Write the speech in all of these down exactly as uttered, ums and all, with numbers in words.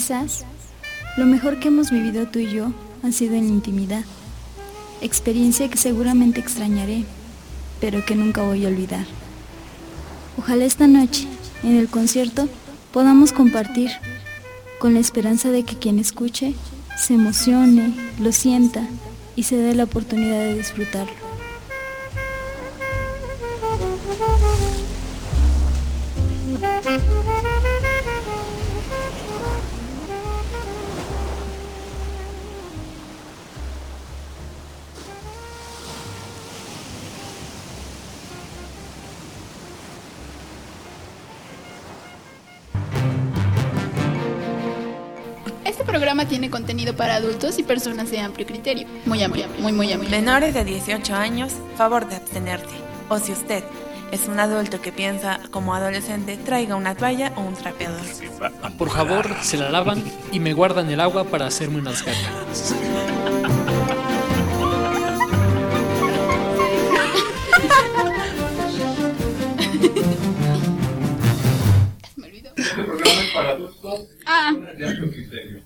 quizás lo mejor que hemos vivido tú y yo ha sido en la intimidad, experiencia que seguramente extrañaré, pero que nunca voy a olvidar. Ojalá esta noche, en el concierto, podamos compartir, con la esperanza de que quien escuche se emocione, lo sienta y se dé la oportunidad de disfrutarlo. Este programa tiene contenido para adultos y personas de amplio criterio. Muy amplio, muy, muy amplio. Menores de dieciocho años, favor de abstenerse. O si usted es un adulto que piensa como adolescente, traiga una toalla o un trapeador. Por favor, se la lavan y me guardan el agua para hacerme unas ganas. Me olvidó. Este programa es para adultos Ah. de amplio criterio.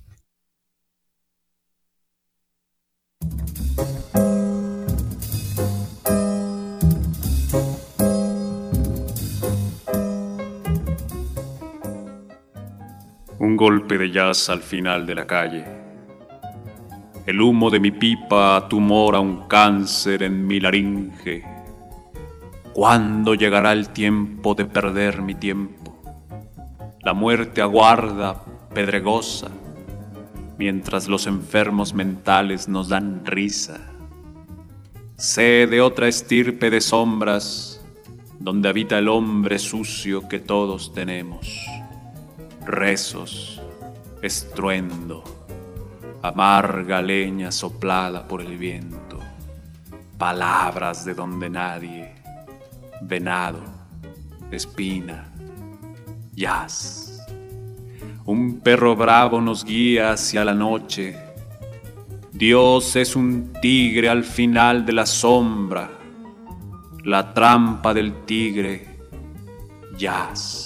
Un golpe de jazz al final de la calle. El humo de mi pipa tumora un cáncer en mi laringe. ¿Cuándo llegará el tiempo de perder mi tiempo? La muerte aguarda, pedregosa, mientras los enfermos mentales nos dan risa. Sé de otra estirpe de sombras, donde habita el hombre sucio que todos tenemos. Rezos, estruendo, amarga leña soplada por el viento, palabras de donde nadie, venado, espina, jazz. Un perro bravo nos guía hacia la noche. Dios es un tigre al final de la sombra, la trampa del tigre, jazz.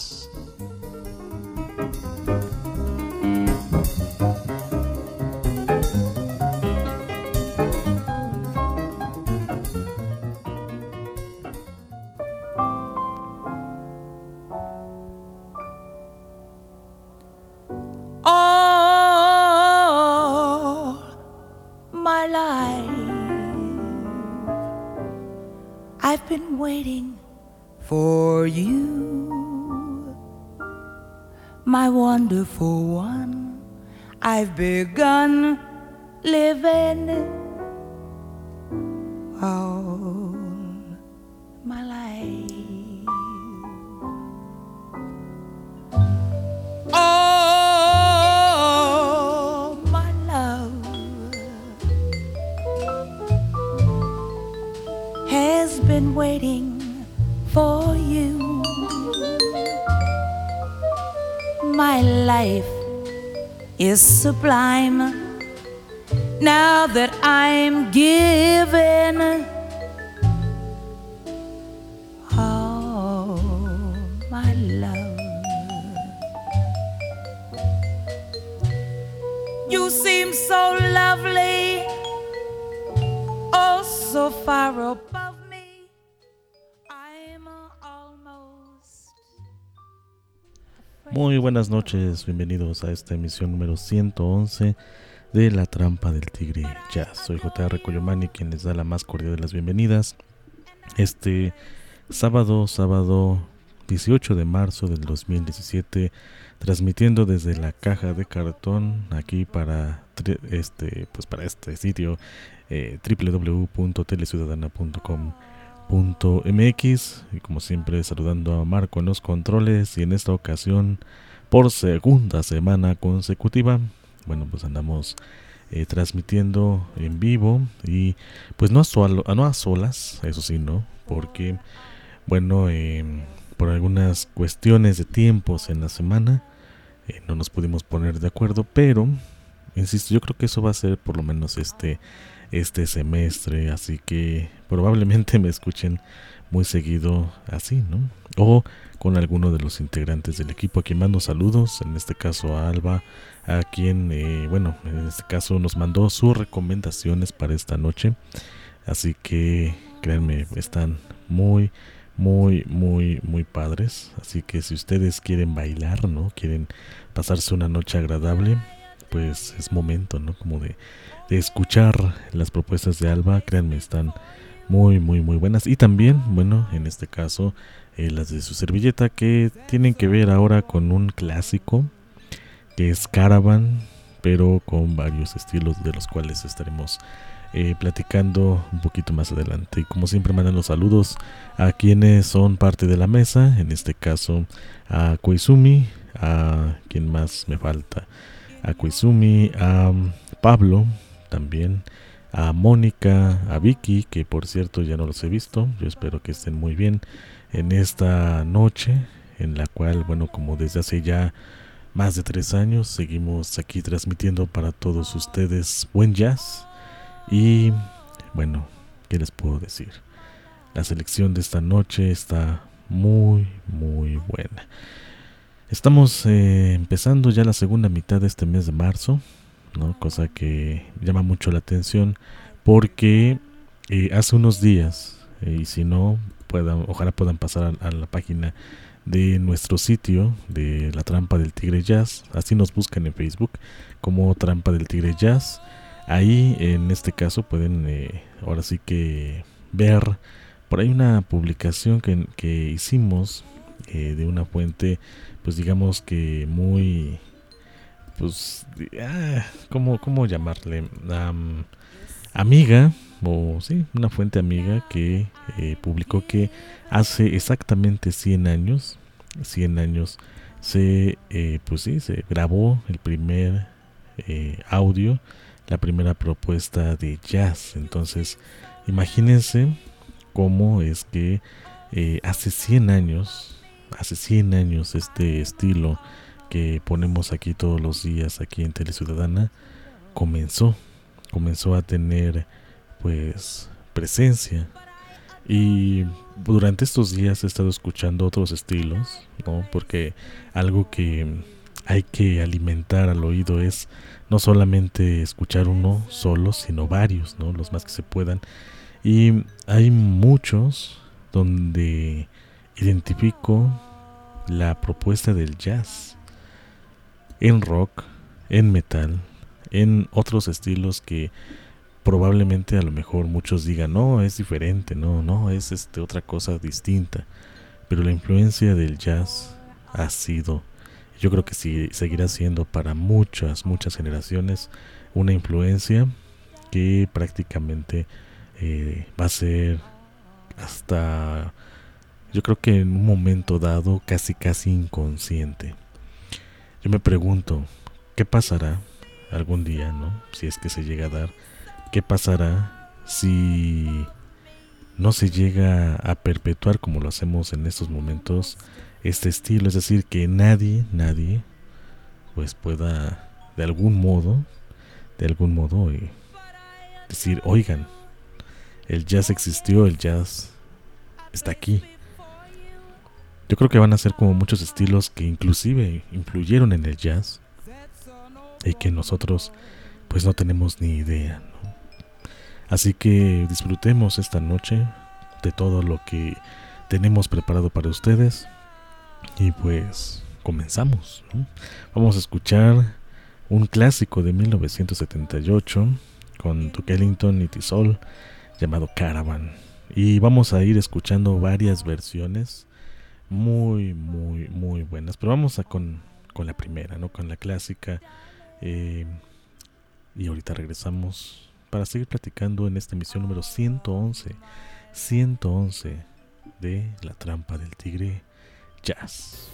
I've been waiting for you, my wonderful one. I've begun living all my life. Oh, my love has been waiting for you. My life is sublime now that I'm given. Oh, my love, you seem so lovely, oh, so far above me. I'm almost. Muy buenas noches, bienvenidos a esta emisión número ciento once de La Trampa del Tigre Jazz. Soy J R Coyomani, quien les da la más cordial de las bienvenidas. Este sábado, sábado dieciocho de marzo del dos mil diecisiete, transmitiendo desde la caja de cartón aquí para este, pues para este sitio eh, doble u doble u doble u punto teleciudadana punto com punto m x, y como siempre saludando a Marco en los controles, y en esta ocasión por segunda semana consecutiva, bueno, pues andamos eh, transmitiendo en vivo y pues no a, solo, no a solas, eso sí, no, porque bueno, eh, por algunas cuestiones de tiempos en la semana eh, no nos pudimos poner de acuerdo, pero insisto, yo creo que eso va a ser por lo menos este, este semestre, así que probablemente me escuchen muy seguido así, ¿no? O con alguno de los integrantes del equipo, a quien mando saludos, en este caso a Alba, a quien, eh, bueno, en este caso nos mandó sus recomendaciones para esta noche, así que créanme, están muy, muy, muy, muy padres, así que si ustedes quieren bailar, ¿no? Quieren pasarse una noche agradable, pues es momento, ¿no? Como de, de escuchar las propuestas de Alba, créanme, están muy, muy, muy buenas. Y también, bueno, en este caso, eh, las de su servilleta, que tienen que ver ahora con un clásico, que es Caravan, pero con varios estilos de los cuales estaremos eh, platicando un poquito más adelante. Y como siempre, mandan los saludos a quienes son parte de la mesa, en este caso a Koizumi, a quien más me falta, a Koizumi, a Pablo también, a Mónica, a Vicky, que por cierto ya no los he visto. Yo espero que estén muy bien en esta noche, en la cual, bueno, como desde hace ya más de tres años seguimos aquí transmitiendo para todos ustedes buen jazz. Y bueno, ¿qué les puedo decir? La selección de esta noche está muy, muy buena. Estamos eh, empezando ya la segunda mitad de este mes de marzo, ¿no? Cosa que llama mucho la atención porque eh, hace unos días, eh, y si no, puedan, ojalá puedan pasar a, a la página de nuestro sitio de La Trampa del Tigre Jazz, así nos buscan en Facebook como Trampa del Tigre Jazz. Ahí en este caso pueden eh, ahora sí que ver por ahí una publicación que, que hicimos eh, de una fuente, pues digamos que muy, pues, ah, ¿cómo, cómo llamarle? Um, amiga, o sí, una fuente amiga que eh, publicó que hace exactamente cien años, cien años se, eh, pues sí, se grabó el primer eh, audio, la primera propuesta de jazz. Entonces, imagínense cómo es que eh, hace cien años, hace cien años este estilo que ponemos aquí todos los días aquí en Teleciudadana comenzó, comenzó a tener pues presencia. Y durante estos días he estado escuchando otros estilos, ¿no? Porque algo que hay que alimentar al oído es no solamente escuchar uno solo, sino varios, ¿no? Los más que se puedan. Y hay muchos donde identifico la propuesta del jazz en rock, en metal, en otros estilos que probablemente a lo mejor muchos digan, no, es diferente, no, no, es este otra cosa distinta. Pero la influencia del jazz ha sido, yo creo que sí, seguirá siendo para muchas, muchas generaciones una influencia que prácticamente eh, va a ser hasta, yo creo que en un momento dado casi casi inconsciente. Yo me pregunto, ¿qué pasará algún día, no? Si es que se llega a dar, ¿qué pasará si no se llega a perpetuar como lo hacemos en estos momentos este estilo? Es decir, que nadie, nadie pues pueda de algún modo, de algún modo eh, decir, oigan, el jazz existió, el jazz está aquí. Yo creo que van a ser como muchos estilos que inclusive influyeron en el jazz y que nosotros pues no tenemos ni idea, ¿no? Así que disfrutemos esta noche de todo lo que tenemos preparado para ustedes y pues comenzamos, ¿no? Vamos a escuchar un clásico de mil novecientos setenta y ocho con Duke Ellington y Tisol llamado Caravan, y vamos a ir escuchando varias versiones muy muy muy buenas, pero vamos a con, con la primera, ¿no? Con la clásica, eh, y ahorita regresamos para seguir platicando en esta emisión número ciento once de La Trampa del Tigre Jazz.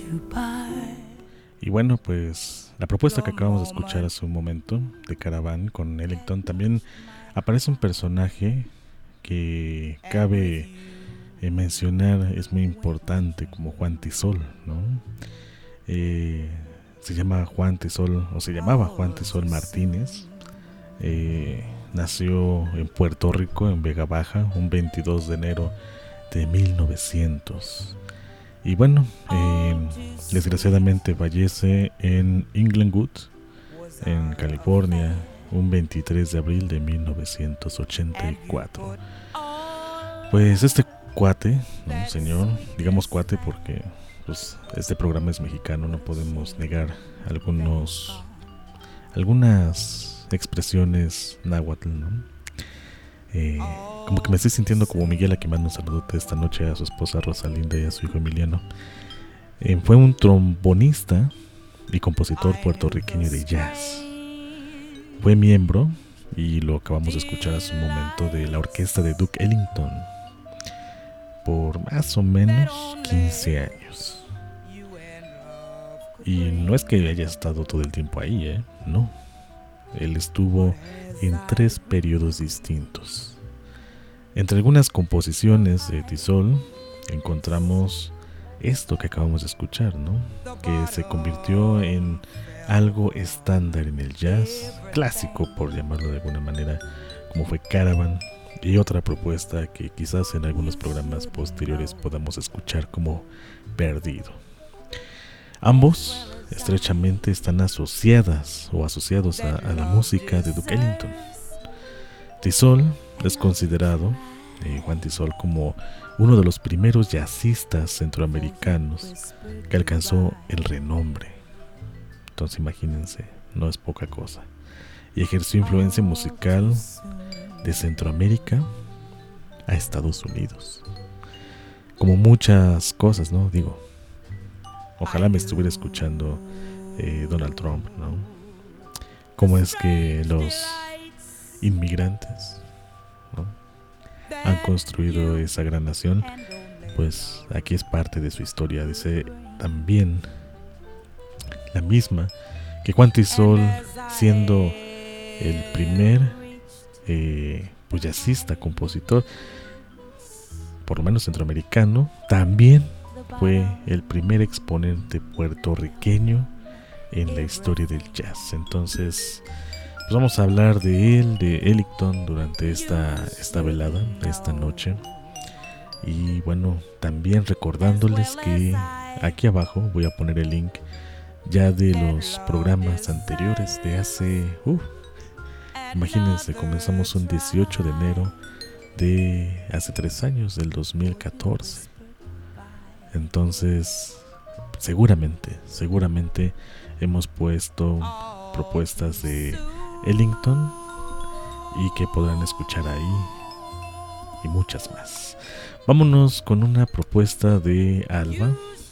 Y bueno, pues la propuesta que acabamos de escuchar hace un momento de Caravan con Ellington, también aparece un personaje que cabe eh, mencionar, es muy importante, como Juan Tisol, ¿no? Eh, se llama Juan Tisol, o se llamaba Juan Tisol Martínez. Eh, nació en Puerto Rico, en Vega Baja, un veintidós de enero de mil novecientos. Y bueno, eh, desgraciadamente fallece en Inglewood, en California, un veintitrés de abril de mil novecientos ochenta y cuatro. Pues este cuate, ¿no, señor? Digamos cuate porque pues, este programa es mexicano, no podemos negar algunos, algunas expresiones náhuatl, ¿no? Eh, como que me estoy sintiendo como Miguel, a quien mando un saludote esta noche a su esposa Rosalinda y a su hijo Emiliano. Eh, fue un trombonista y compositor puertorriqueño de jazz. Fue miembro, y lo acabamos de escuchar hace un momento, de la orquesta de Duke Ellington por más o menos quince años. Y no es que haya estado todo el tiempo ahí, ¿eh? No. Él estuvo en tres periodos distintos. Entre algunas composiciones de Tisol encontramos esto que acabamos de escuchar, ¿no? Que se convirtió en algo estándar en el jazz, clásico por llamarlo de alguna manera, como fue Caravan, y otra propuesta que quizás en algunos programas posteriores podamos escuchar como Perdido. Ambos estrechamente están asociadas o asociados a, a la música de Duke Ellington. Tisol es considerado, eh, Juan Tisol, como uno de los primeros jazzistas centroamericanos que alcanzó el renombre. Entonces imagínense, no es poca cosa. Y ejerció influencia musical de Centroamérica a Estados Unidos. Como muchas cosas, ¿no? Digo, ojalá me estuviera escuchando eh, Donald Trump, ¿no? Cómo es que los inmigrantes, ¿no?, han construido esa gran nación. Pues aquí es parte de su historia. Dice también la misma que Juan Tisol, siendo el primer eh, pues jazzista, compositor, por lo menos centroamericano, también fue el primer exponente puertorriqueño en la historia del jazz. Entonces pues vamos a hablar de él, de Ellington, durante esta, esta velada, esta noche. Y bueno, también recordándoles que aquí abajo voy a poner el link ya de los programas anteriores de hace... Uh, imagínense, comenzamos un dieciocho de enero de hace tres años, del dos mil catorce. Entonces, seguramente, seguramente hemos puesto propuestas de Ellington y que podrán escuchar ahí, y muchas más. Vámonos con una propuesta de Alba.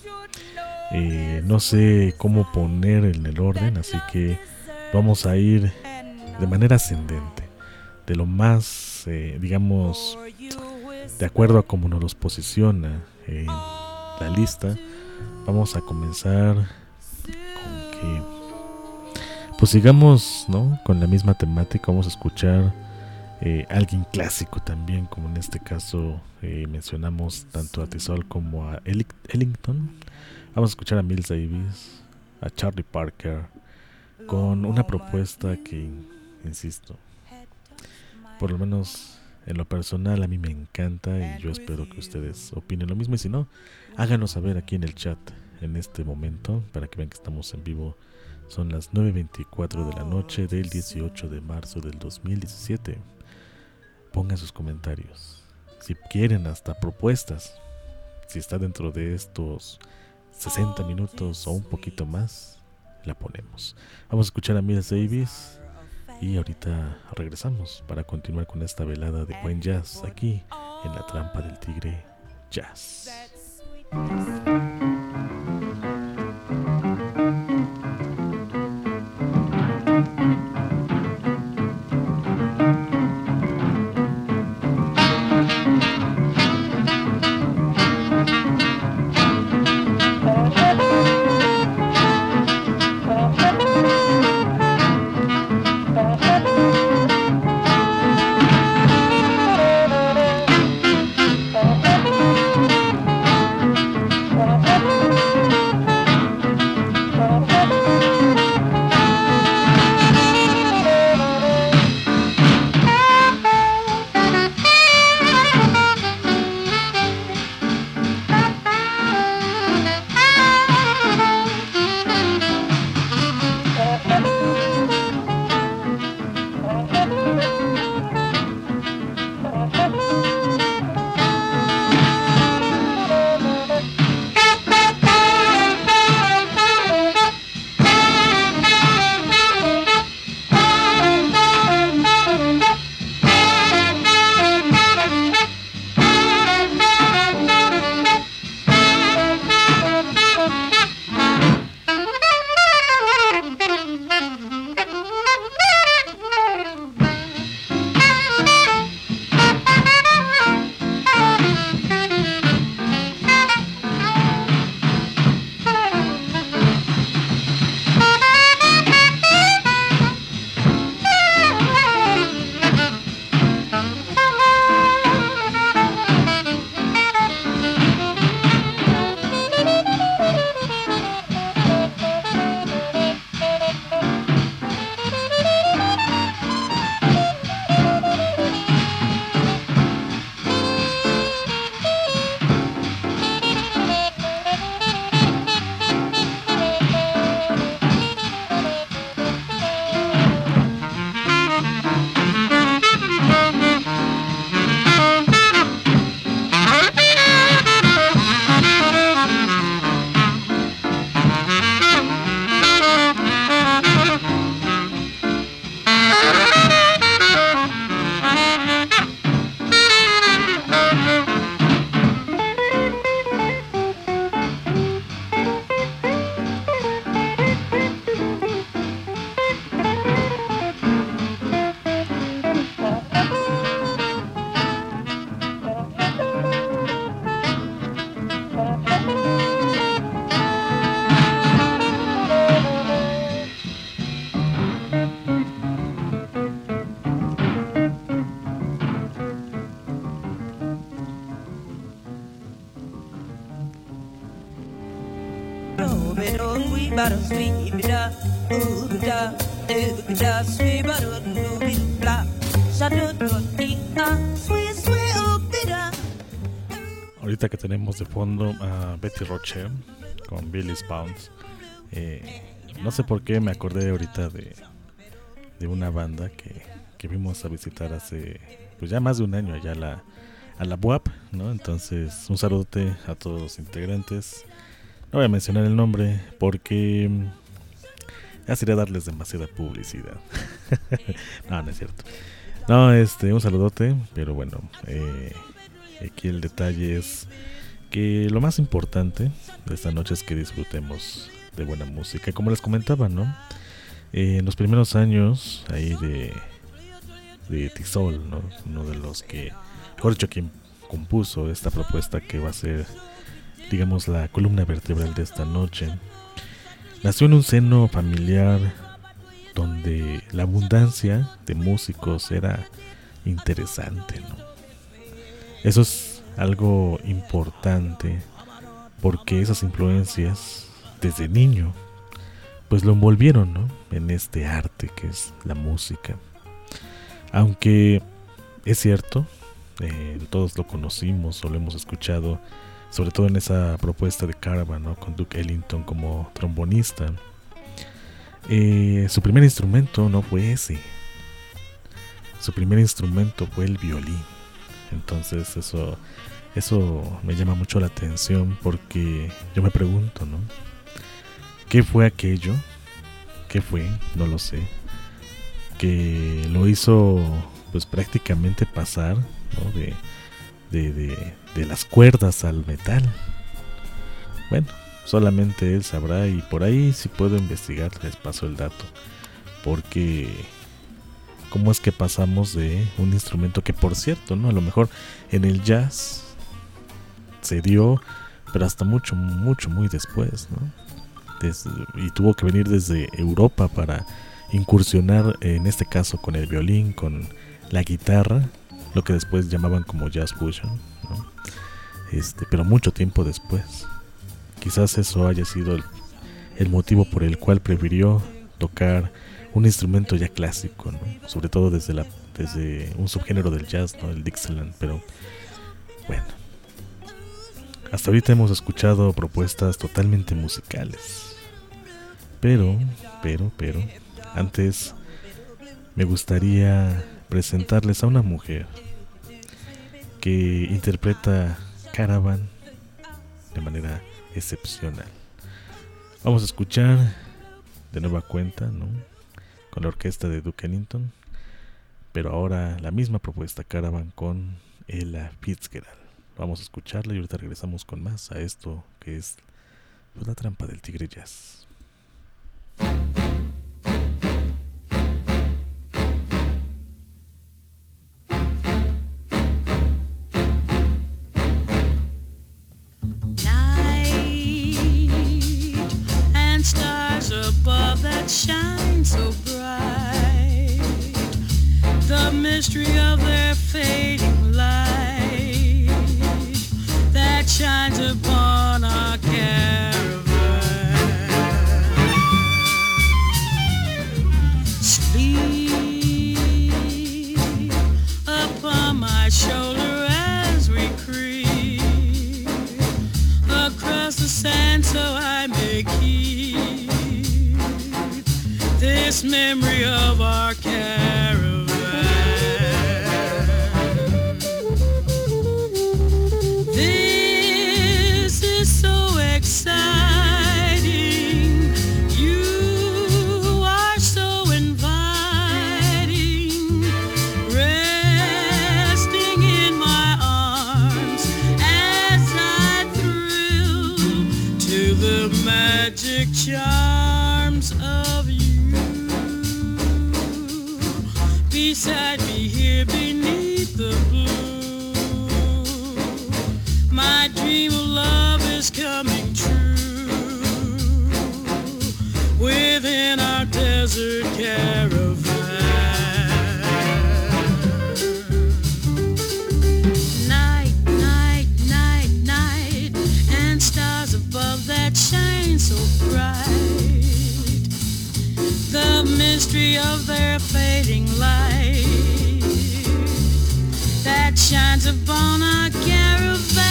Eh, no sé cómo poner en el orden, así que vamos a ir de manera ascendente, de lo más, eh, digamos, de acuerdo a cómo nos los posiciona en la lista. Vamos a comenzar con que, pues sigamos, ¿no?, con la misma temática. Vamos a escuchar eh, alguien clásico también, como en este caso eh, mencionamos tanto a Tisol como a Ellington. Vamos a escuchar a Miles Davis, a Charlie Parker, con una propuesta que, insisto, por lo menos en lo personal a mí me encanta, y yo espero que ustedes opinen lo mismo, y si no, háganos saber aquí en el chat en este momento para que vean que estamos en vivo. Son las nueve veinticuatro de la noche del dieciocho de marzo del dos mil diecisiete. Pongan sus comentarios, si quieren hasta propuestas, si está dentro de estos sesenta minutos o un poquito más, la ponemos. Vamos a escuchar a Miles Davis y ahorita regresamos para continuar con esta velada de buen jazz aquí en La Trampa del Tigre Jazz. Thank you. sweet butter, sweet da, ooh da, ooh da, sweet butter, ooh da, sweet, sweet, ooh da. Ahorita que tenemos de fondo a Betty Rocher con Billy's Bounce, eh, no sé por qué me acordé ahorita de, de una banda que, que vimos a visitar hace pues ya más de un año allá a la, a la B U A P, ¿no? Entonces un saludote a todos los integrantes. No voy a mencionar el nombre porque ya sería darles demasiada publicidad. No, no es cierto. No, este, un saludote, pero bueno, eh, aquí el detalle es que lo más importante de esta noche es que disfrutemos de buena música. Como les comentaba, ¿no? Eh, en los primeros años ahí de, de Tisol, ¿no? Uno de los que, mejor dicho, quien compuso esta propuesta que va a ser, digamos, la columna vertebral de esta noche, nació en un seno familiar donde la abundancia de músicos era interesante, ¿no? Eso es algo importante porque esas influencias desde niño pues lo envolvieron, ¿no? En este arte que es la música. Aunque es cierto, eh, todos lo conocimos o lo hemos escuchado, sobre todo en esa propuesta de Caravan, ¿no? Con Duke Ellington como trombonista. Eh, su primer instrumento no fue ese. Su primer instrumento fue el violín. Entonces eso, eso me llama mucho la atención porque yo me pregunto, ¿no? ¿Qué fue aquello? ¿Qué fue? No lo sé. Que lo hizo pues prácticamente pasar, ¿no? De, de, de, de las cuerdas al metal. Bueno, solamente él sabrá y por ahí si puedo investigar les paso el dato. Porque cómo es que pasamos de un instrumento que, por cierto, ¿no? A lo mejor en el jazz se dio, pero hasta mucho, mucho, muy después, ¿no? Desde, y tuvo que venir desde Europa para incursionar, en este caso con el violín, con la guitarra, lo que después llamaban como jazz fusion, ¿no? Este, pero mucho tiempo después. Quizás eso haya sido el, el motivo por el cual prefirió tocar un instrumento ya clásico, ¿no? Sobre todo desde, la, desde un subgénero del jazz, ¿no? El Dixieland. Pero bueno, hasta ahorita hemos escuchado propuestas totalmente musicales. Pero, pero, pero, antes me gustaría presentarles a una mujer que interpreta Caravan de manera excepcional. Vamos a escuchar de nueva cuenta, ¿no? Con la orquesta de Duke Ellington, pero ahora la misma propuesta, Caravan con Ella Fitzgerald. Vamos a escucharla y ahorita regresamos con más a esto que es pues, la trampa del tigre jazz. Above that shine so bright, the mystery of their fading light that shines upon our caravan. Sleep upon my shoulder as we creep across the sand so I may keep this memory of our caravan. This is so exciting. You are so inviting, resting in my arms as I thrill to the magic charms of you. Beside me here beneath the blue, my dream of love is coming true within our desert caravan. Night, night, night, night, and stars above that shine so bright. mystery of their fading light that shines upon our caravan.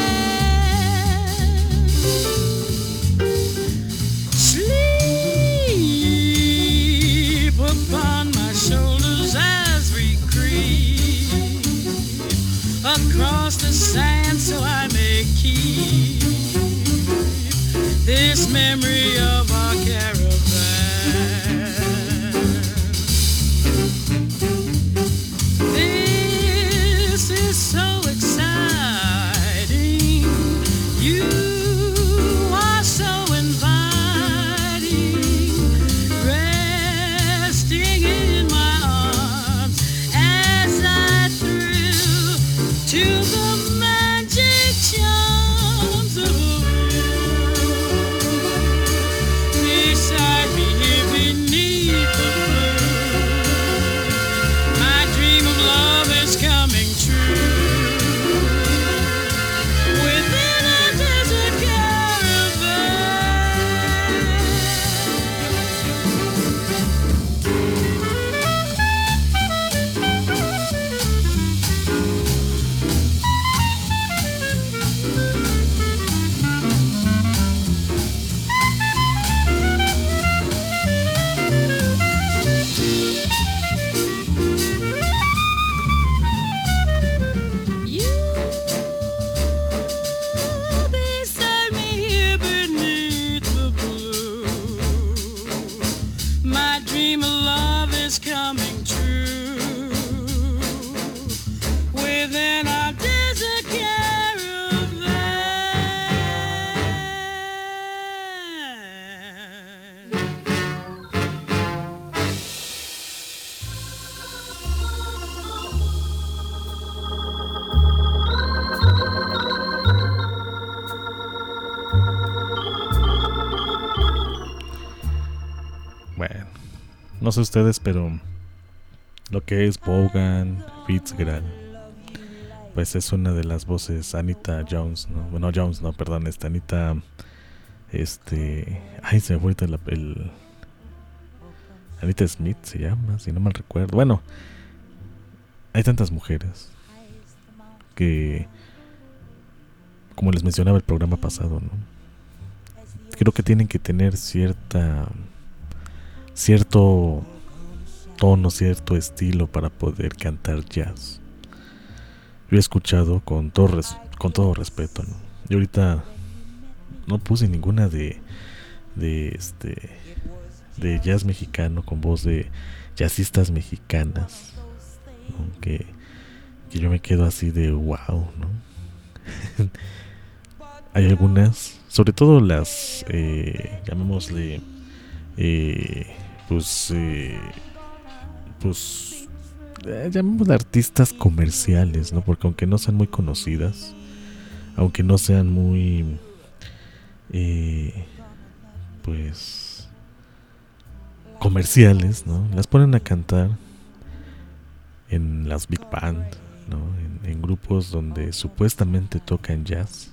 Sleep upon my shoulders as we creep across the sand, so I may keep this memory of our caravan. This is so exciting. You are so inviting, resting in my arms as I thrill to the magic charms of a beside me here beneath the blue. My dream of love is coming true. Within a desert You beside me here beneath the blue. My dream of love is coming true. Within our desert caravan. Bueno, no sé ustedes, pero lo que es Vaughan Fitzgerald, pues es una de las voces. Anita Jones, ¿no? Bueno, Jones, no, perdón, esta Anita, este, ay, se me fue ahorita la- el, Anita Smith se llama, si no mal recuerdo. Bueno, hay tantas mujeres que, como les mencionaba el programa pasado, ¿no? Creo que tienen que tener cierta cierto tono, cierto estilo para poder cantar jazz. Yo he escuchado con todo, res- con todo respeto, ¿no? Y ahorita no puse ninguna de de este de jazz mexicano con voz de jazzistas mexicanas, ¿no? que, que yo me quedo así de wow, ¿no? Hay algunas, sobre todo las eh, llamémosle eh, pues eh, pues eh, llamémosle artistas comerciales, ¿no? Porque aunque no sean muy conocidas, aunque no sean muy eh, pues comerciales, ¿no? Las ponen a cantar en las big band, ¿no? En, en grupos donde supuestamente tocan jazz.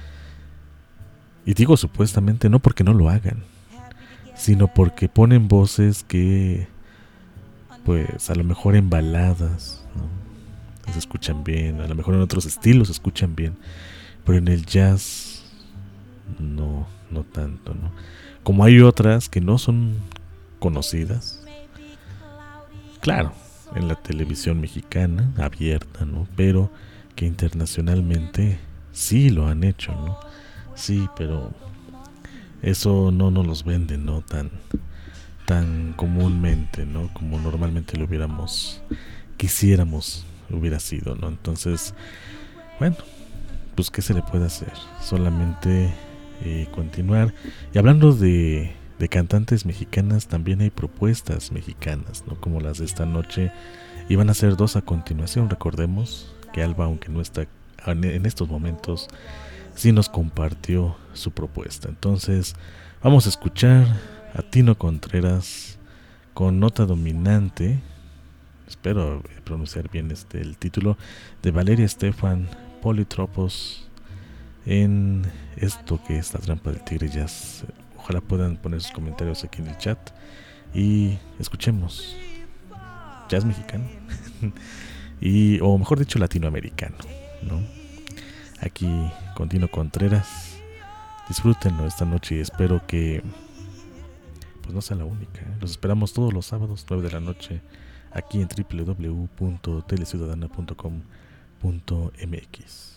Y digo supuestamente no porque no lo hagan, sino porque ponen voces que, pues, a lo mejor en baladas, ¿no? Se escuchan bien, a lo mejor en otros estilos se escuchan bien, pero en el jazz no, no tanto, ¿no? Como hay otras que no son conocidas, claro, en la televisión mexicana abierta, ¿no? Pero que internacionalmente sí lo han hecho, ¿no? Sí, pero eso no nos los venden, ¿no? Tan, tan comúnmente, ¿no? Como normalmente lo hubiéramos, quisiéramos hubiera sido, ¿no? Entonces, bueno, pues ¿qué se le puede hacer? Solamente eh, continuar. Y hablando de, de cantantes mexicanas, también hay propuestas mexicanas, ¿no? Como las de esta noche. Y van a ser dos a continuación. Recordemos que Alba, aunque no está en estos momentos, sí nos compartió su propuesta. Entonces vamos a escuchar a Tino Contreras con Nota Dominante, espero pronunciar bien este el título, de Valeria Estefan, Politropos, en esto que es La Trampa del Tigre Jazz. Ojalá puedan poner sus comentarios aquí en el chat y escuchemos jazz mexicano y o mejor dicho latinoamericano, ¿no? Aquí con Dino Contreras. Disfrútenlo esta noche y espero que pues no sea la única, ¿eh? Los esperamos todos los sábados nueve de la noche aquí en doble u doble u doble u punto teleciudadana punto com punto m x.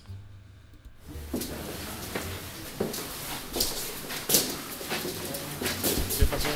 ¿Qué pasó?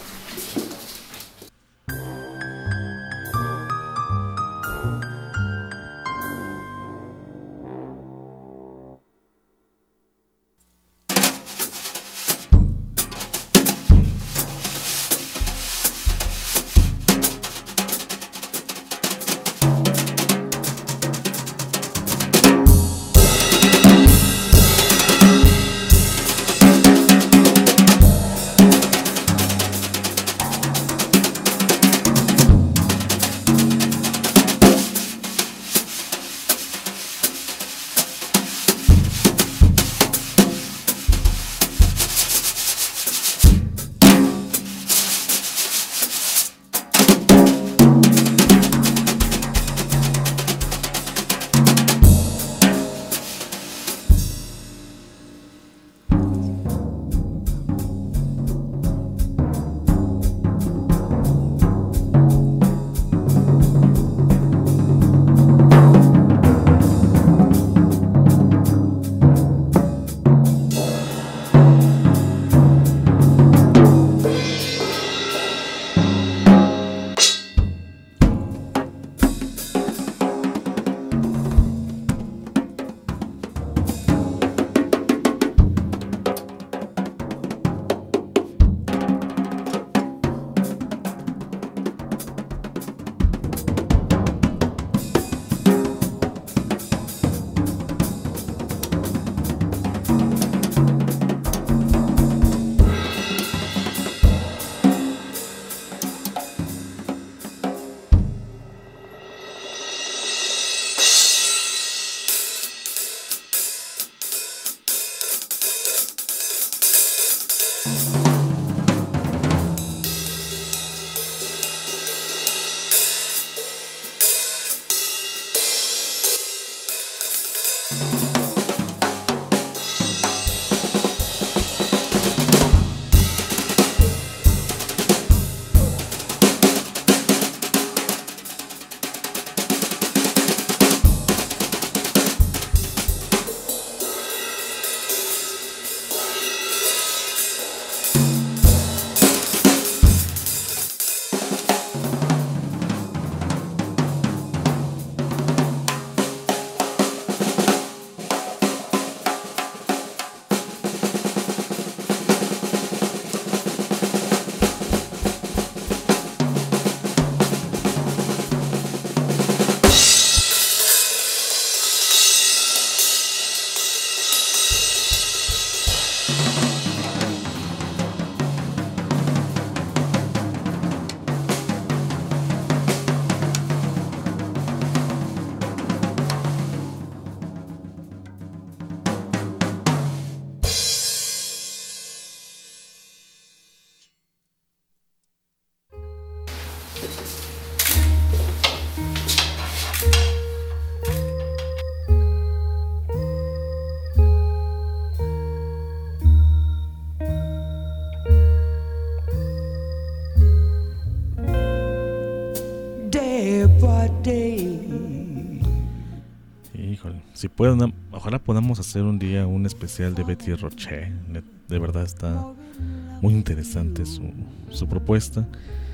Híjole, si pueden, ojalá podamos hacer un día un especial de Betty Roche. De verdad está muy interesante su, su propuesta.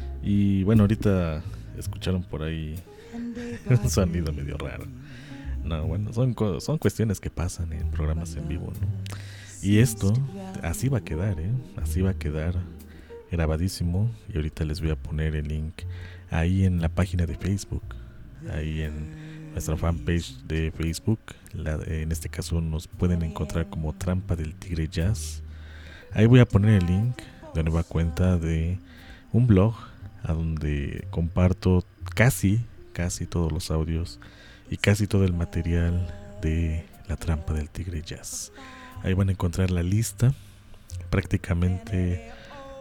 Y bueno, ahorita escucharon por ahí un sonido medio raro. No, bueno, son, son cuestiones que pasan en programas en vivo, ¿no? Y esto, así va a quedar, ¿eh? Así va a quedar grabadísimo. Y ahorita les voy a poner el link ahí en la página de Facebook, ahí en nuestra fanpage de Facebook. La, en este caso nos pueden encontrar como Trampa del Tigre Jazz. Ahí voy a poner el link de nueva cuenta de un blog a donde comparto casi, casi todos los audios y casi todo el material de La Trampa del Tigre Jazz. Ahí van a encontrar la lista. Prácticamente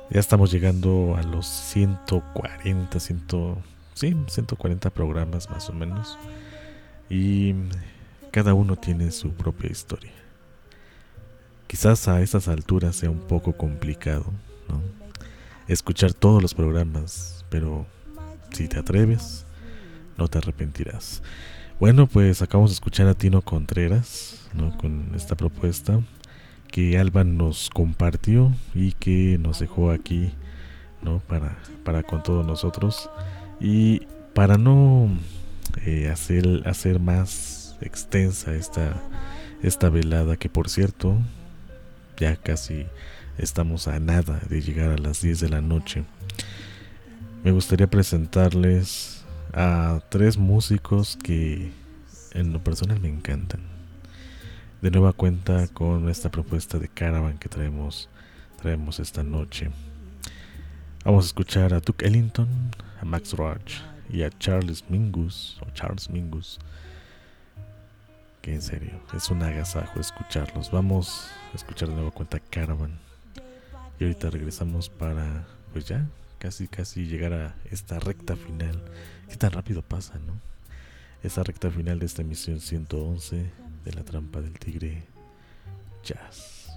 Ya estamos llegando a los ciento cuarenta, cien, sí, ciento cuarenta programas más o menos. Y cada uno tiene su propia historia. Quizás a estas alturas sea un poco complicado, ¿no?, escuchar todos los programas, pero si te atreves, no te arrepentirás. Bueno, pues acabamos de escuchar a Tino Contreras, ¿no?, con esta propuesta que Alba nos compartió y que nos dejó aquí, ¿no?, para, para con todos nosotros. Y para no eh, hacer, hacer más extensa esta, esta velada, que por cierto ya casi estamos a nada de llegar a las diez de la noche, me gustaría presentarles a tres músicos que en lo personal me encantan. De nueva cuenta con esta propuesta de Caravan que traemos, traemos esta noche. Vamos a escuchar a Duke Ellington, a Max Roach y a Charles Mingus, o Charles Mingus, que en serio es un agasajo escucharlos. Vamos a escuchar de nueva cuenta Caravan y ahorita regresamos para, pues ya, casi casi llegar a esta recta final. Qué tan rápido pasa, ¿no? Esta recta final de esta emisión ciento once de La Trampa del Tigre Jazz.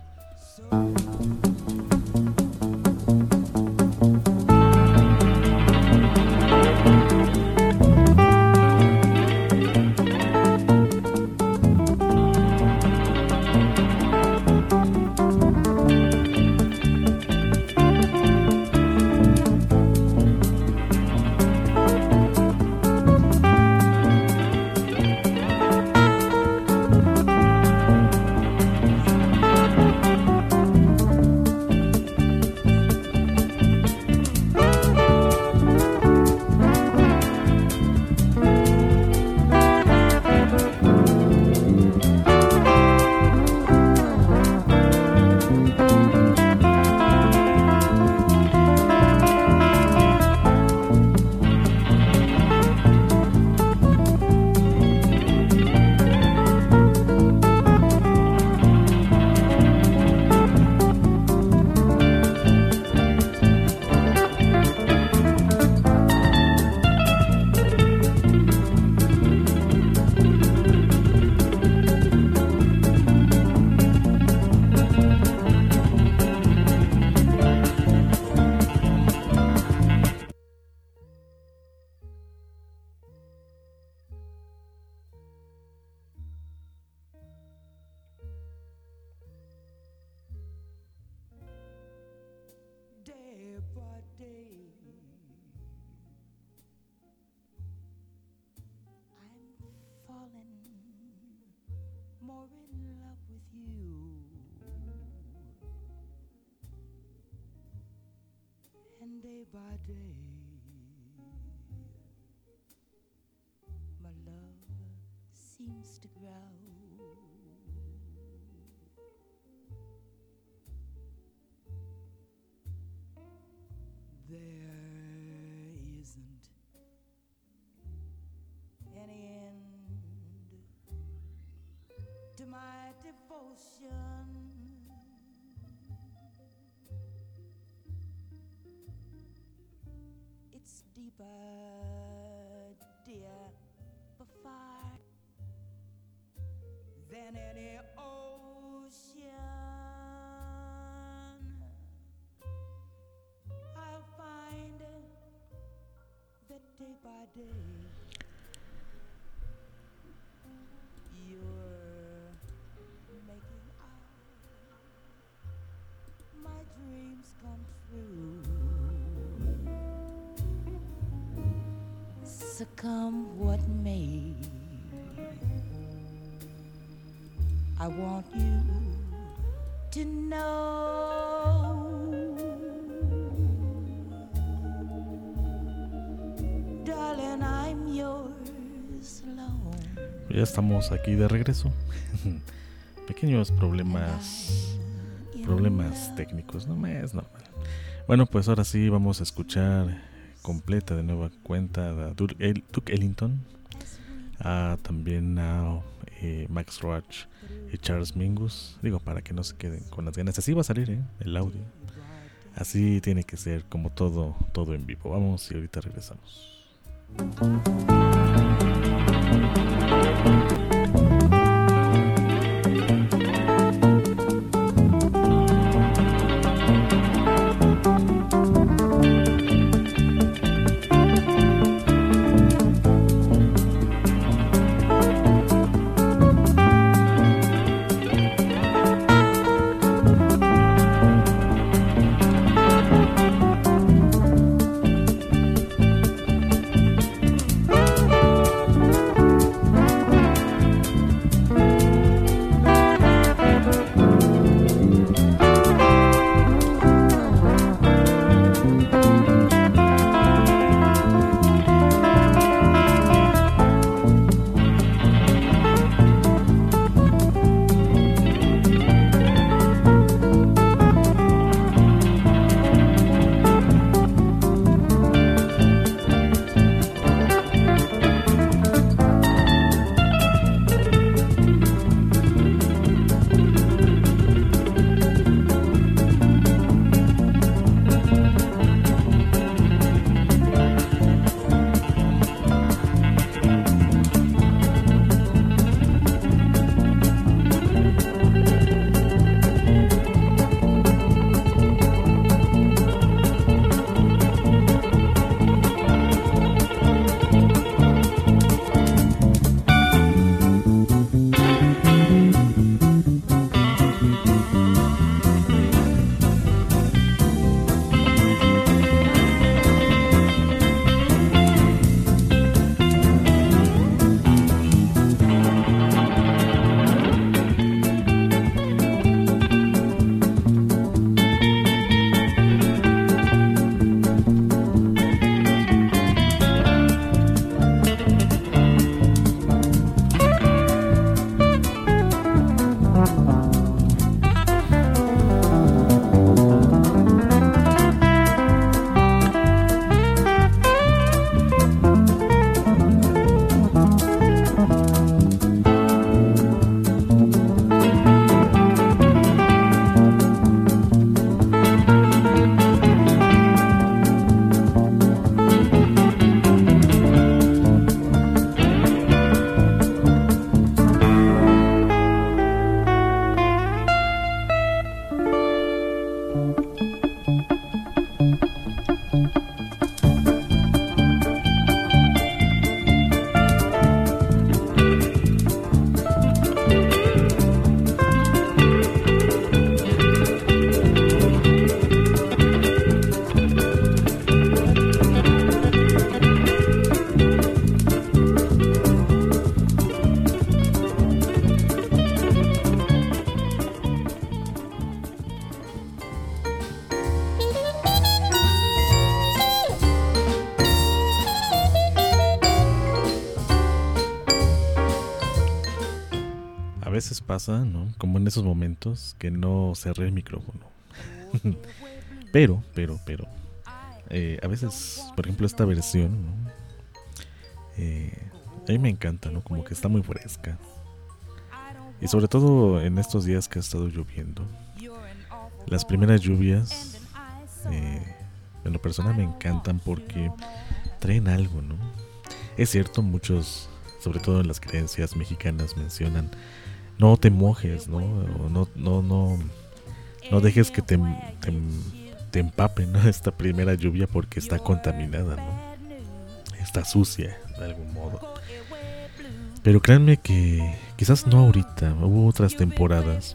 Day by day, my love seems to grow. There isn't any end to my devotion. It's deeper, dear, but far than any ocean. I'll find that day by day you're making all my dreams come true. So come what may, I want you to know, darling, I'm yours alone. Ya estamos aquí de regreso. Pequeños problemas, problemas técnicos, no es normal. Bueno, pues ahora sí vamos a escuchar completa de nueva cuenta a Duke, El- Duke Ellington, a, también a eh, Max Roach y Charles Mingus, digo, para que no se queden con las ganas. Así va a salir, ¿eh?, el audio. Así tiene que ser, como todo, todo en vivo. Vamos y ahorita regresamos. veces pasa, ¿no? Como en esos momentos que no cerré el micrófono. pero, pero, pero, eh, a veces, por ejemplo, esta versión, ¿no? Eh, a mí me encanta, ¿no? Como que está muy fresca. Y sobre todo en estos días que ha estado lloviendo. Las primeras lluvias, eh, en lo personal me encantan porque traen algo, ¿no? Es cierto, muchos, sobre todo en las creencias mexicanas, mencionan no te mojes, ¿no? O no, no, no, no dejes que te, te, te empape, ¿no? Esta primera lluvia porque está contaminada, ¿no? Está sucia de algún modo. Pero créanme que quizás no ahorita, hubo otras temporadas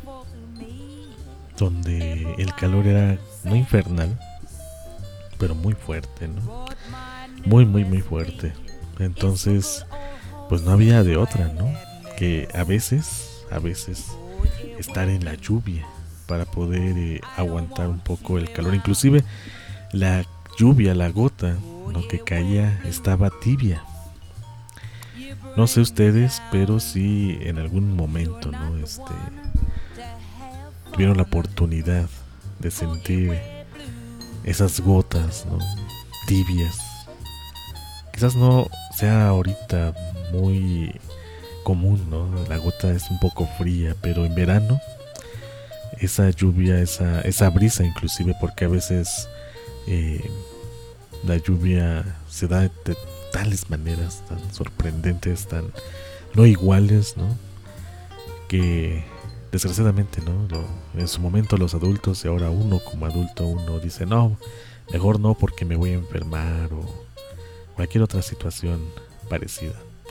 donde el calor era no infernal, pero muy fuerte, ¿no? Muy, muy, muy fuerte. Entonces, pues no había de otra, ¿no? Que a veces, a veces, estar en la lluvia para poder eh, aguantar un poco el calor. Inclusive la lluvia, la gota, ¿no? Que caía estaba tibia. No sé ustedes, pero sí en algún momento, ¿no? Este, tuvieron la oportunidad de sentir esas gotas, ¿no? Tibias. Quizás no sea ahorita muy común, ¿no? La gota es un poco fría, pero en verano esa lluvia, esa, esa brisa inclusive, porque a veces eh, la lluvia se da de tales maneras tan sorprendentes, tan no iguales, ¿no? Que desgraciadamente, ¿no? Lo, en su momento los adultos y ahora uno como adulto uno dice no, mejor no porque me voy a enfermar o cualquier otra situación parecida.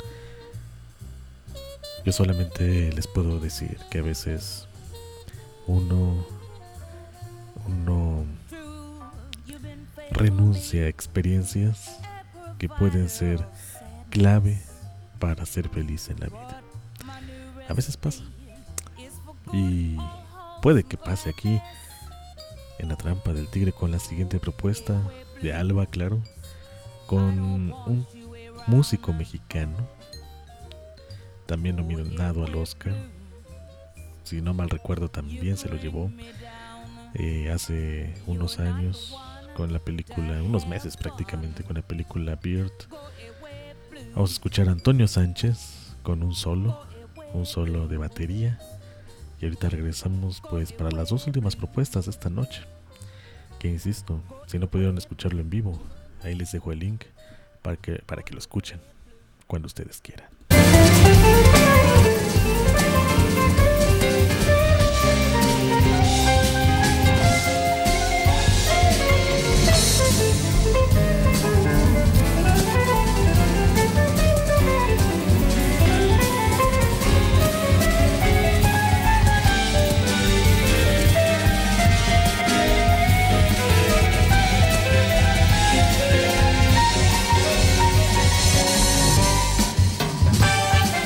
Yo solamente les puedo decir que a veces uno uno renuncia a experiencias que pueden ser clave para ser feliz en la vida. A veces pasa. Y puede que pase aquí en La Trampa del Tigre con la siguiente propuesta de Alba, claro, con un músico mexicano también nominado al Oscar. Si no mal recuerdo, también se lo llevó eh, hace unos años con la película, unos meses prácticamente, con la película Bird. Vamos a escuchar a Antonio Sánchez con un solo, un solo de batería. Y ahorita regresamos pues para las dos últimas propuestas de esta noche. Que insisto, si no pudieron escucharlo en vivo, ahí les dejo el link para que, para que lo escuchen cuando ustedes quieran. Thank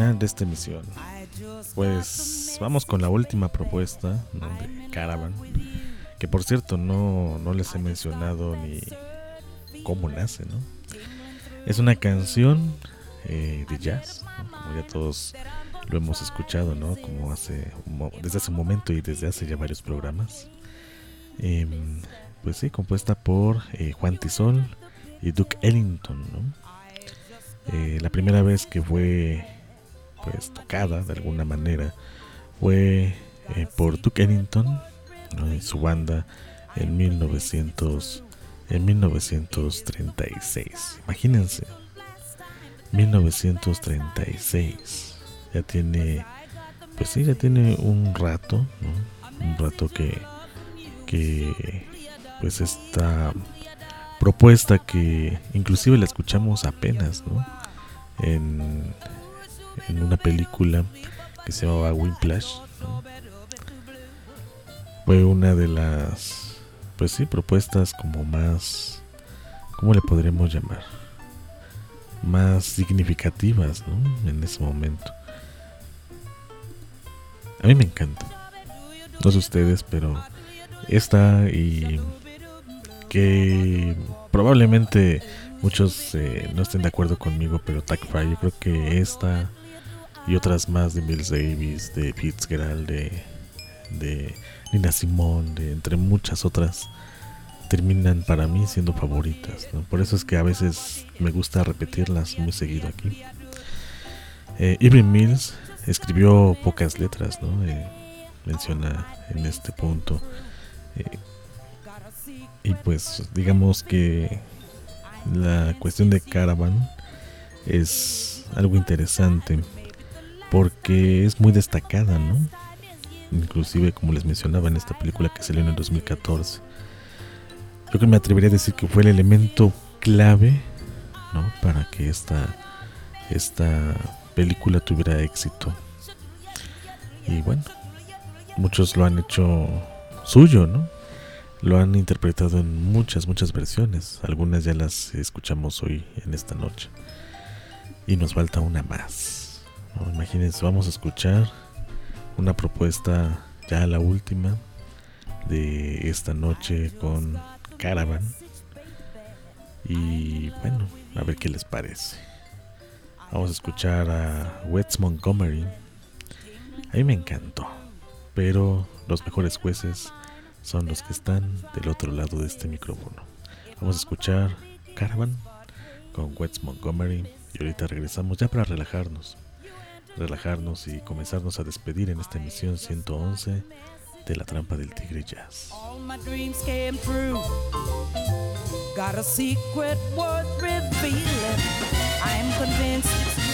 final de esta emisión. Pues vamos con la última propuesta, ¿no?, de Caravan, que por cierto no, no les he mencionado ni cómo nace, ¿no? Es una canción eh, de jazz, ¿no?, como ya todos lo hemos escuchado, ¿no?, como hace desde hace un momento y desde hace ya varios programas. Eh, pues sí, compuesta por eh, Juan Tisol y Duke Ellington, ¿no? Eh, la primera vez que fue pues tocada de alguna manera fue eh, por Duke Ellington, ¿no?, y su banda en mil novecientos en mil novecientos treinta y seis. Imagínense, mil novecientos treinta y seis. Ya tiene, pues sí, ya tiene un rato, ¿no? Un rato que que pues esta propuesta que inclusive la escuchamos apenas, ¿no?, en, en una película que se llamaba Whiplash, ¿no? Fue una de las, pues sí, propuestas como más, ¿cómo le podremos llamar?, más significativas, ¿no?, en ese momento. A mí me encanta, no sé ustedes, pero esta, y que probablemente muchos eh, no estén de acuerdo conmigo, pero Tag Fry, yo creo que esta y otras más de Miles Davis, de Fitzgerald, de, de Nina Simone, de entre muchas otras, terminan para mí siendo favoritas, ¿no? Por eso es que a veces me gusta repetirlas muy seguido aquí. eh, Irving Mills escribió pocas letras, ¿no? Eh, menciona en este punto, eh, y pues digamos que la cuestión de Caravan es algo interesante porque es muy destacada, ¿no? Inclusive, como les mencionaba, en esta película que salió en el dos mil catorce. Yo que me atrevería a decir que fue el elemento clave, ¿no?, para que esta, esta película tuviera éxito. Y bueno, muchos lo han hecho suyo, ¿no? Lo han interpretado en muchas, muchas versiones. Algunas ya las escuchamos hoy en esta noche. Y nos falta una más, ¿no? Imagínense, vamos a escuchar una propuesta, ya la última de esta noche con Caravan. Y bueno, a ver qué les parece. Vamos a escuchar a Wes Montgomery. A mí me encantó, pero los mejores jueces son los que están del otro lado de este micrófono. Vamos a escuchar Caravan con Wes Montgomery y ahorita regresamos ya para relajarnos, relajarnos y comenzarnos a despedir en esta emisión ciento once de La Trampa del Tigre Jazz. All my dreams came true. Got a secret worth revealing. I'm convinced it's true.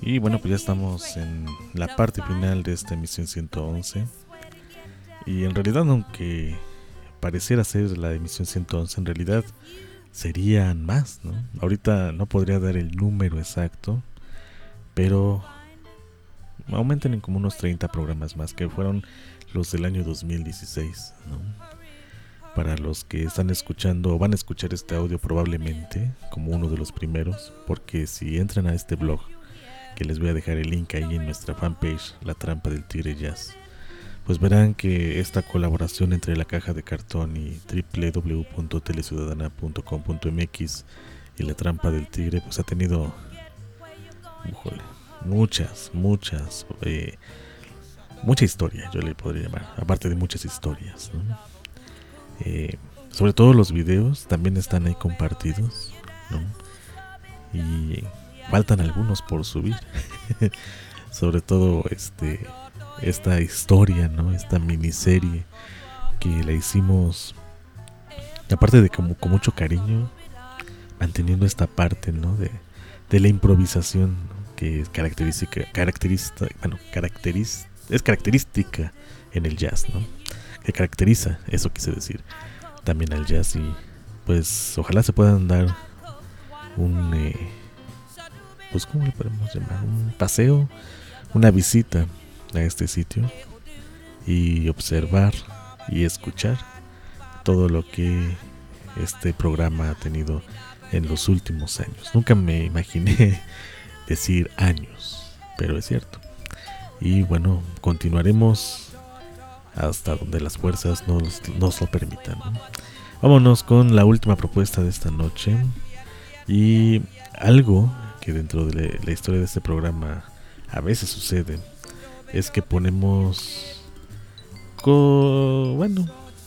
Y bueno, pues ya estamos en la parte final de esta emisión ciento once. Y en realidad, aunque pareciera ser la emisión ciento once, en realidad serían más, ¿no? Ahorita no podría dar el número exacto, pero aumentan en como unos treinta programas más, que fueron los del año dos mil dieciséis, ¿no? Para los que están escuchando o van a escuchar este audio probablemente como uno de los primeros, porque si entran a este blog, que les voy a dejar el link ahí en nuestra fanpage, La Trampa del Tigre Jazz, pues verán que esta colaboración entre La Caja de Cartón y doble u doble u doble u punto teleciudadana punto com punto m x y La Trampa del Tigre, pues ha tenido, híjole, muchas, muchas, eh, mucha historia, yo le podría llamar, aparte de muchas historias, ¿no? Eh, sobre todo los videos también están ahí compartidos, ¿no? Y faltan algunos por subir. Sobre todo este esta historia, ¿no? Esta miniserie que la hicimos, aparte de como con mucho cariño, manteniendo esta parte, ¿no? De, de la improvisación, ¿no? Que es característica, característica, bueno, caracteriz, es característica en el jazz, ¿no? Que caracteriza, eso quise decir, también al jazz. Y pues ojalá se puedan dar un eh, pues ¿cómo le podemos llamar? Un paseo, una visita a este sitio y observar y escuchar todo lo que este programa ha tenido en los últimos años. Nunca me imaginé decir años, pero es cierto. Y bueno, continuaremos hasta donde las fuerzas nos, nos lo permitan, ¿no? Vámonos con la última propuesta de esta noche. Y algo que dentro de la, la historia de este programa a veces sucede es que ponemos co- bueno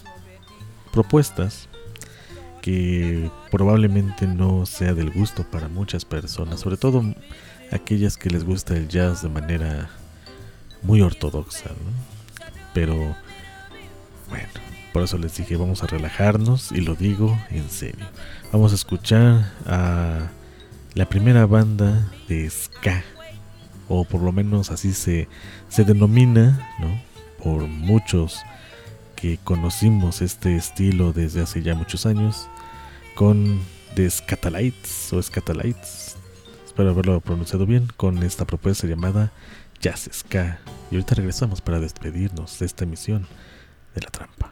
propuestas que probablemente no sea del gusto para muchas personas, sobre todo aquellas que les gusta el jazz de manera muy ortodoxa, ¿no? Pero bueno, por eso les dije, vamos a relajarnos, y lo digo en serio. Vamos a escuchar a la primera banda de ska, o por lo menos así se, se denomina, ¿no? Por muchos que conocimos este estilo desde hace ya muchos años, con The Skatalites o Skatalites, espero haberlo pronunciado bien, con esta propuesta llamada Jazz Ska. Y ahorita regresamos para despedirnos de esta emisión de La Trampa.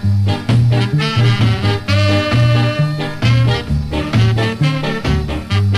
Thank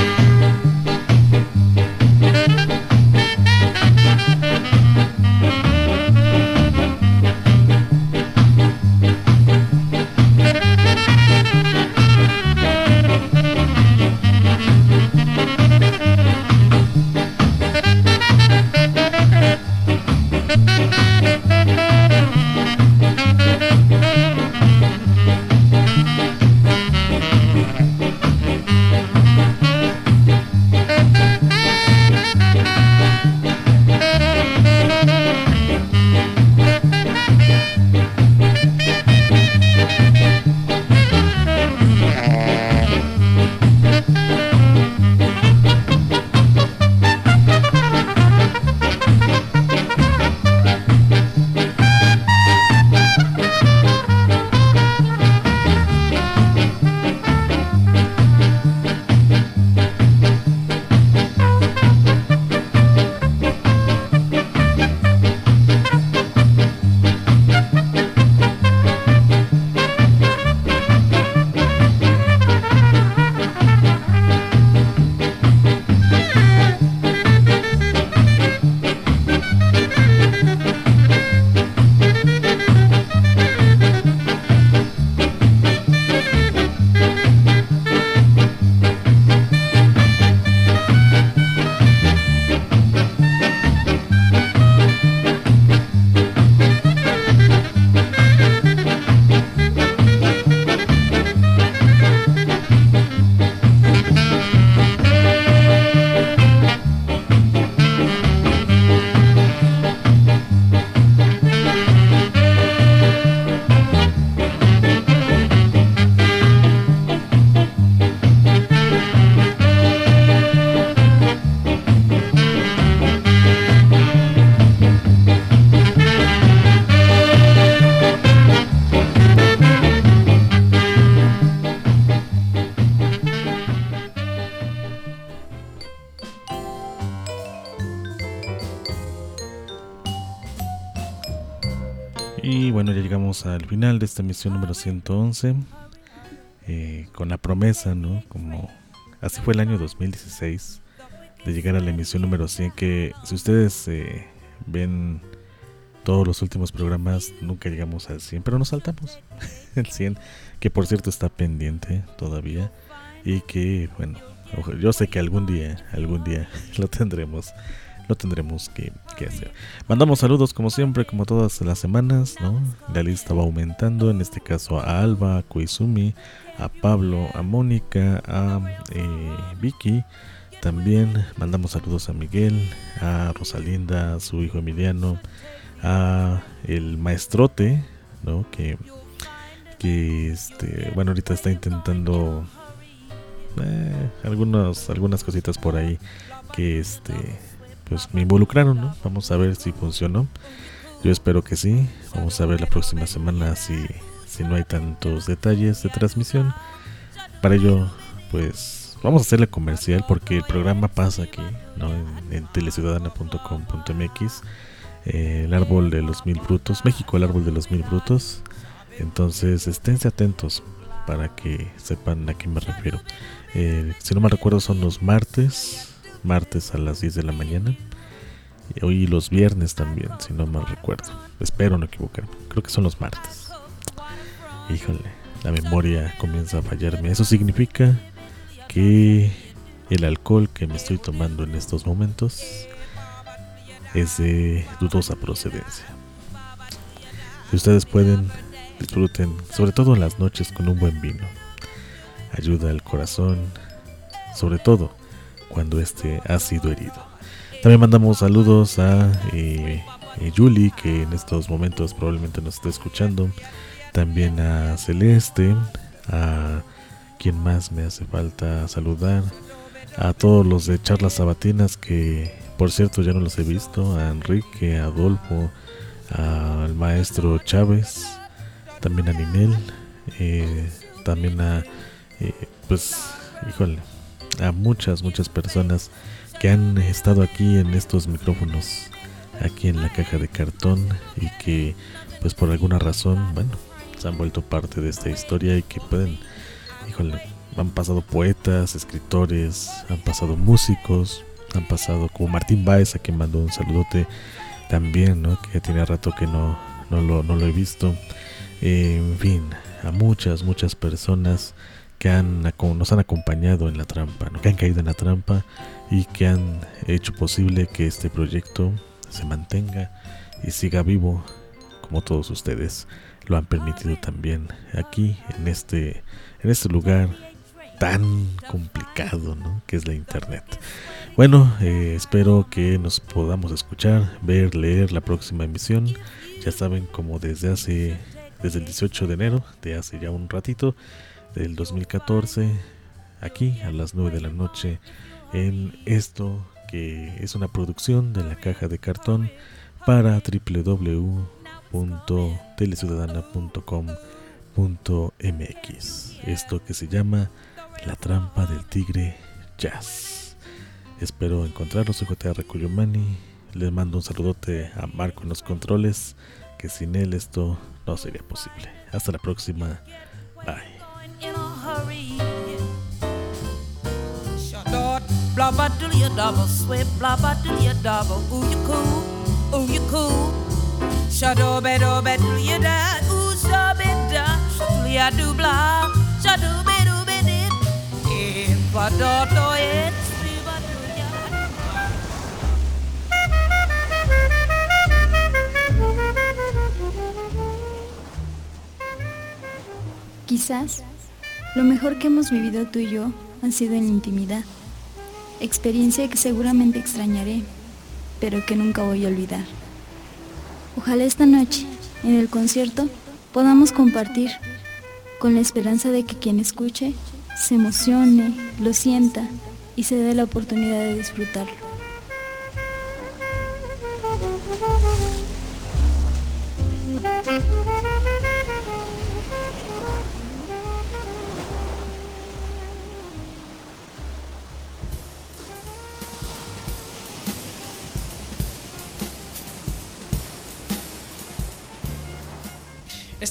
llegamos al final de esta emisión número ciento once, eh, con la promesa, ¿no? Como así fue el año dos mil dieciséis, de llegar a la emisión número cien, que si ustedes eh, ven todos los últimos programas, nunca llegamos al cien, pero nos saltamos el cien, que por cierto está pendiente todavía, y que, bueno, yo sé que algún día, algún día lo tendremos, lo tendremos que, que hacer. Mandamos saludos como siempre, como todas las semanas, ¿no? La lista va aumentando, en este caso a Alba, a Koizumi, a Pablo, a Mónica, a eh, Vicky. También mandamos saludos a Miguel, a Rosalinda, a su hijo Emiliano, a el maestrote, ¿no? Que, que este, bueno, ahorita está intentando eh, algunas, algunas cositas por ahí que este pues me involucraron, ¿no? Vamos a ver si funcionó. Yo espero que sí. Vamos a ver la próxima semana si, si no hay tantos detalles de transmisión. Para ello, pues vamos a hacerle comercial porque el programa pasa aquí, ¿no? En, en teleciudadana punto com punto m x. Eh, el árbol de los mil frutos, México, el árbol de los mil frutos. Entonces, esténse atentos para que sepan a qué me refiero. Eh, si no me recuerdo, son los martes. Martes a las diez de la mañana. Y hoy los viernes también, si no mal recuerdo. Espero no equivocarme. Creo que son los martes. Híjole, la memoria comienza a fallarme. Eso significa que el alcohol que me estoy tomando en estos momentos es de dudosa procedencia. Si ustedes pueden, disfruten, sobre todo en las noches, con un buen vino. Ayuda al corazón, sobre todo cuando este ha sido herido. También mandamos saludos a eh, eh, Julie, que en estos momentos probablemente nos está escuchando. También a Celeste, a quien más me hace falta saludar, a todos los de Charlas Sabatinas, que por cierto ya no los he visto, a Enrique, a Adolfo, al maestro Chávez, también a Ninel, eh, también a eh, pues híjole a muchas, muchas personas que han estado aquí en estos micrófonos, aquí en la caja de cartón, y que pues por alguna razón, bueno, se han vuelto parte de esta historia y que pueden, híjole, han pasado poetas, escritores, han pasado músicos, han pasado como Martín Báez, a quien mandó un saludote también, ¿no? Que ya tiene rato que no, no, lo, no lo he visto. Eh, en fin, a muchas, muchas personas que han, nos han acompañado en la trampa, ¿no? Que han caído en la trampa y que han hecho posible que este proyecto se mantenga y siga vivo, como todos ustedes lo han permitido también aquí en este, en este lugar tan complicado, ¿no? Que es la internet. Bueno, eh, espero que nos podamos escuchar, ver, leer la próxima emisión. Ya saben, como desde hace desde el dieciocho de enero, de hace ya un ratito, del dos mil catorce, aquí a las nueve de la noche, en esto que es una producción de la caja de cartón para doble u doble u doble u punto teleciudadana punto com punto m x. Esto que se llama La Trampa del Tigre Jazz. Espero encontrarlos. Soy J R Coyomani. Les mando un saludote a Marco en los controles, que sin él esto no sería posible. Hasta la próxima. Bye. Blabba do your double sweep, blabba do your double. Ooh, you cool, ooh, you cool. Shadow bedo bedo you da, ooh, so beda. Shadow ya do blah, shadow bedo bedit. In padoto it's riba do ya. Quizás lo mejor que hemos vivido tú y yo ha sido en la intimidad. Experiencia que seguramente extrañaré, pero que nunca voy a olvidar. Ojalá esta noche, en el concierto, podamos compartir, con la esperanza de que quien escuche se emocione, lo sienta y se dé la oportunidad de disfrutarlo.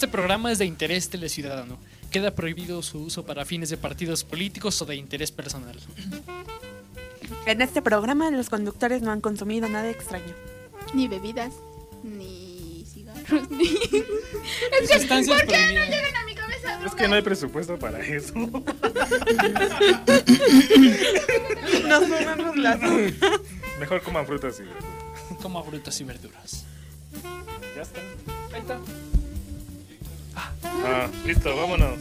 Este programa es de interés teleciudadano. Queda prohibido su uso para fines de partidos políticos o de interés personal. En este programa los conductores no han consumido nada extraño. Ni bebidas, ni cigarros, ni... Es que, ¿por qué no llegan a mi cabeza? Es que no hay presupuesto para eso. No somos las... Mejor coman frutas y verduras. Coma frutas y verduras. Ya está. Ahí está. Ah, listo, vámonos.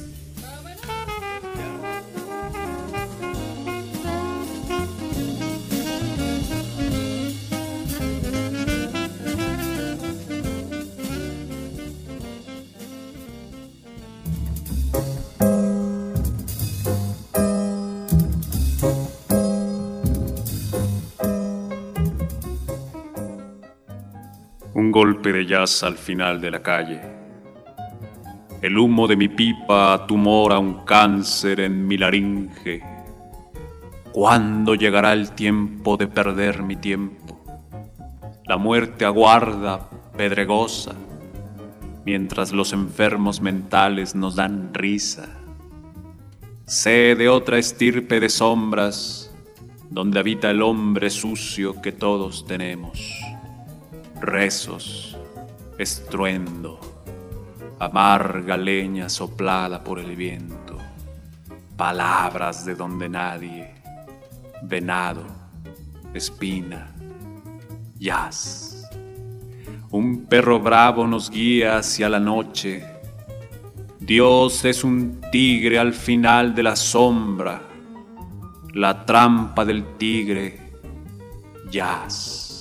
Un golpe de jazz al final de la calle. El humo de mi pipa tumora un cáncer en mi laringe. ¿Cuándo llegará el tiempo de perder mi tiempo? La muerte aguarda, pedregosa, mientras los enfermos mentales nos dan risa. Sé de otra estirpe de sombras, donde habita el hombre sucio que todos tenemos. Rezos, estruendo, amarga leña soplada por el viento, palabras de donde nadie, venado, espina, jazz. Un perro bravo nos guía hacia la noche. Dios es un tigre al final de la sombra, la trampa del tigre, jazz.